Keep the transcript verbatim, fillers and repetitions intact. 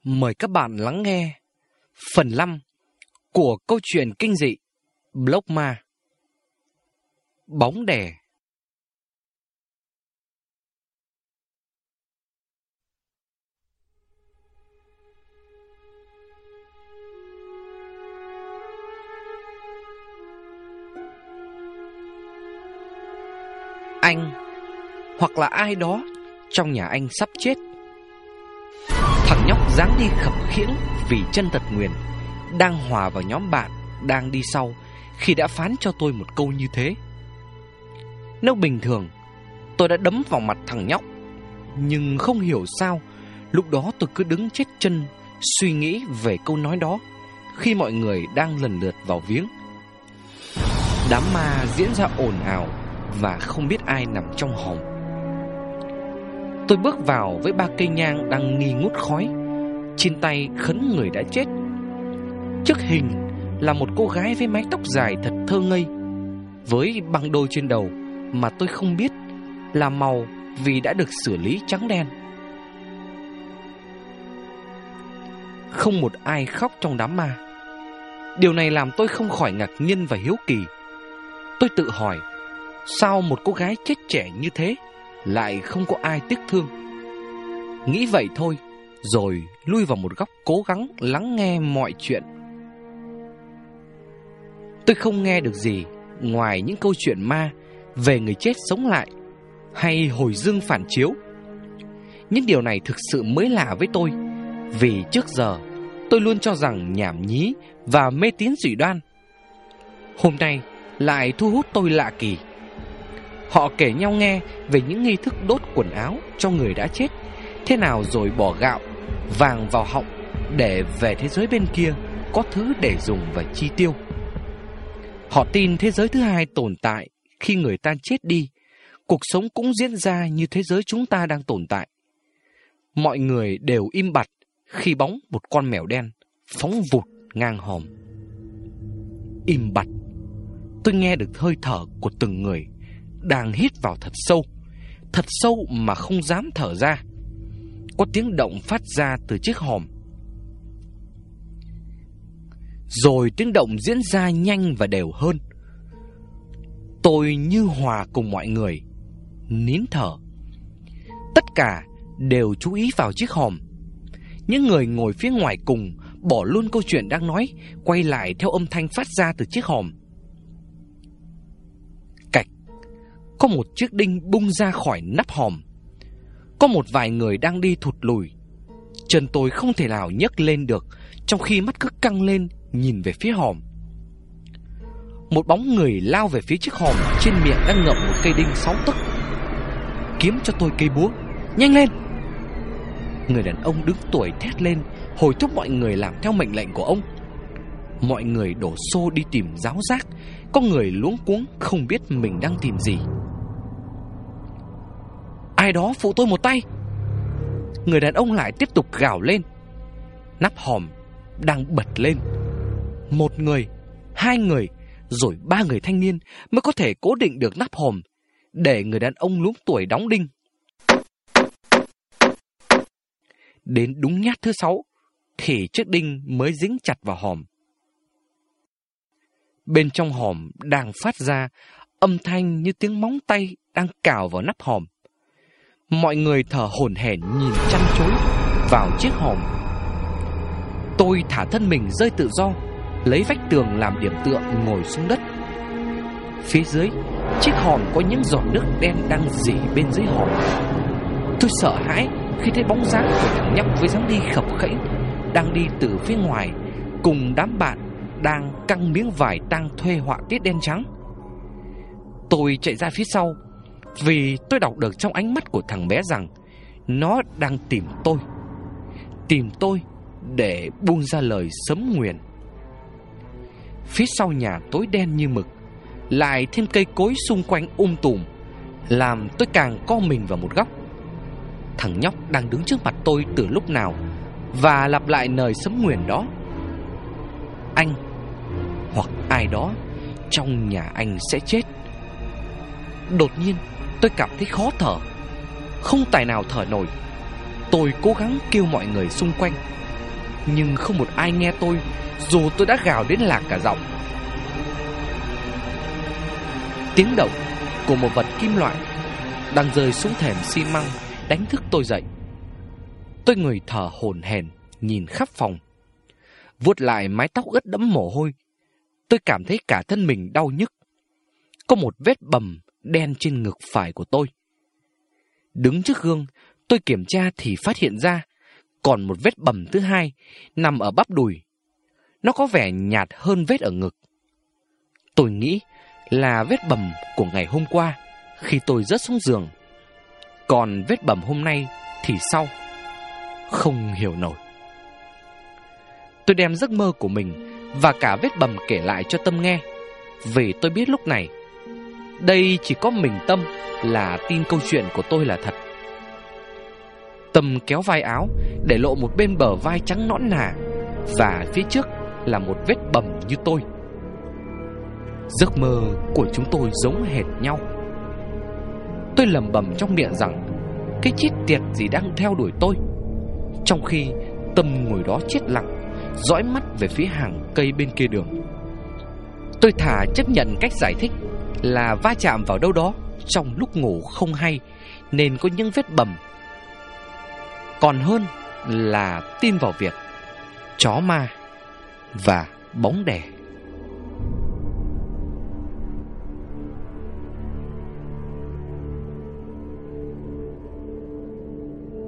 Mời các bạn lắng nghe phần năm của câu chuyện kinh dị Block Ma. Bóng đè. Anh hoặc là ai đó trong nhà anh sắp chết. Thằng nhóc dáng đi khập khiễng vì chân tật nguyền đang hòa vào nhóm bạn đang đi sau khi đã phán cho tôi một câu như thế. Nếu bình thường tôi đã đấm vào mặt thằng nhóc, nhưng không hiểu sao lúc đó tôi cứ đứng chết chân suy nghĩ về câu nói đó khi mọi người đang lần lượt vào viếng. Đám ma diễn ra ồn ào và không biết ai nằm trong hòm. Tôi bước vào với ba cây nhang đang nghi ngút khói, trên tay khấn người đã chết. Trước hình là một cô gái với mái tóc dài thật thơ ngây, với băng đôi trên đầu mà tôi không biết là màu vì đã được xử lý trắng đen. Không một ai khóc trong đám ma. Điều này làm tôi không khỏi ngạc nhiên và hiếu kỳ. Tôi tự hỏi, sao một cô gái chết trẻ như thế lại không có ai tiếc thương? Nghĩ vậy thôi, rồi lui vào một góc cố gắng lắng nghe mọi chuyện. Tôi không nghe được gì ngoài những câu chuyện ma về người chết sống lại hay hồi dương phản chiếu. Những điều này thực sự mới lạ với tôi, vì trước giờ tôi luôn cho rằng nhảm nhí và mê tín dị đoan. Hôm nay lại thu hút tôi lạ kỳ. Họ kể nhau nghe về những nghi thức đốt quần áo cho người đã chết, thế nào rồi bỏ gạo, vàng vào họng để về thế giới bên kia có thứ để dùng và chi tiêu. Họ tin thế giới thứ hai tồn tại khi người ta chết đi, cuộc sống cũng diễn ra như thế giới chúng ta đang tồn tại. Mọi người đều im bặt khi bóng một con mèo đen phóng vụt ngang hòm. Im bặt. Tôi nghe được hơi thở của từng người đang hít vào thật sâu, thật sâu mà không dám thở ra. Có tiếng động phát ra từ chiếc hòm. Rồi tiếng động diễn ra nhanh và đều hơn. Tôi như hòa cùng mọi người, nín thở. Tất cả đều chú ý vào chiếc hòm. Những người ngồi phía ngoài cùng bỏ luôn câu chuyện đang nói, quay lại theo âm thanh phát ra từ chiếc hòm. Cạch, có một chiếc đinh bung ra khỏi nắp hòm. Có một vài người đang đi thụt lùi. Chân tôi không thể nào nhấc lên được, trong khi mắt cứ căng lên nhìn về phía hòm. Một bóng người lao về phía chiếc hòm, trên miệng đang ngậm một cây đinh sáu tấc. Kiếm cho tôi cây búa, nhanh lên! Người đàn ông đứng tuổi thét lên, hối thúc mọi người làm theo mệnh lệnh của ông. Mọi người đổ xô đi tìm giáo giác. Có người luống cuống không biết mình đang tìm gì. Ai đó phụ tôi một tay! Người đàn ông lại tiếp tục gào lên. Nắp hòm đang bật lên. Một người, hai người, rồi ba người thanh niên mới có thể cố định được nắp hòm, để người đàn ông luống tuổi đóng đinh. Đến đúng nhát thứ sáu thì chiếc đinh mới dính chặt vào hòm. Bên trong hòm đang phát ra âm thanh như tiếng móng tay đang cào vào nắp hòm. Mọi người thở hổn hển nhìn chăm chối vào chiếc hòm. Tôi thả thân mình rơi tự do, lấy vách tường làm điểm tựa ngồi xuống đất. Phía dưới chiếc hòm có những giọt nước đen đang rỉ bên dưới hòm. Tôi sợ hãi khi thấy bóng dáng của thằng nhóc với dáng đi khập khẽnh đang đi từ phía ngoài cùng đám bạn đang căng miếng vải tang thuê họa tiết đen trắng. Tôi chạy ra phía sau, vì tôi đọc được trong ánh mắt của thằng bé rằng nó đang tìm tôi. Tìm tôi để buông ra lời sấm nguyền. Phía sau nhà tối đen như mực, lại thêm cây cối xung quanh um tùm, làm tôi càng co mình vào một góc. Thằng nhóc đang đứng trước mặt tôi từ lúc nào và lặp lại lời sấm nguyền đó. Anh hoặc ai đó trong nhà anh sẽ chết. Đột nhiên tôi cảm thấy khó thở, không tài nào thở nổi. Tôi cố gắng kêu mọi người xung quanh, nhưng không một ai nghe tôi, dù tôi đã gào đến lạc cả giọng. Tiếng động của một vật kim loại đang rơi xuống thềm xi măng đánh thức tôi dậy. Tôi người thở hổn hển nhìn khắp phòng. Vuốt lại mái tóc ướt đẫm mồ hôi, tôi cảm thấy cả thân mình đau nhức. Có một vết bầm đen trên ngực phải của tôi. Đứng trước gương, tôi kiểm tra thì phát hiện ra còn một vết bầm thứ hai nằm ở bắp đùi. Nó có vẻ nhạt hơn vết ở ngực. Tôi nghĩ là vết bầm của ngày hôm qua khi tôi rớt xuống giường. Còn vết bầm hôm nay thì sao? Không hiểu nổi. Tôi đem giấc mơ của mình và cả vết bầm kể lại cho Tâm nghe, vì tôi biết lúc này đây chỉ có mình Tâm là tin câu chuyện của tôi là thật. Tâm kéo vai áo để lộ một bên bờ vai trắng nõn nà, và phía trước là một vết bầm như tôi. Giấc mơ của chúng tôi giống hệt nhau. Tôi lẩm bẩm trong miệng rằng cái chết tiệt gì đang theo đuổi tôi, trong khi Tâm ngồi đó chết lặng, dõi mắt về phía hàng cây bên kia đường. Tôi thà chấp nhận cách giải thích là va chạm vào đâu đó trong lúc ngủ không hay nên có những vết bầm, còn hơn là tin vào việc chó ma và bóng đè.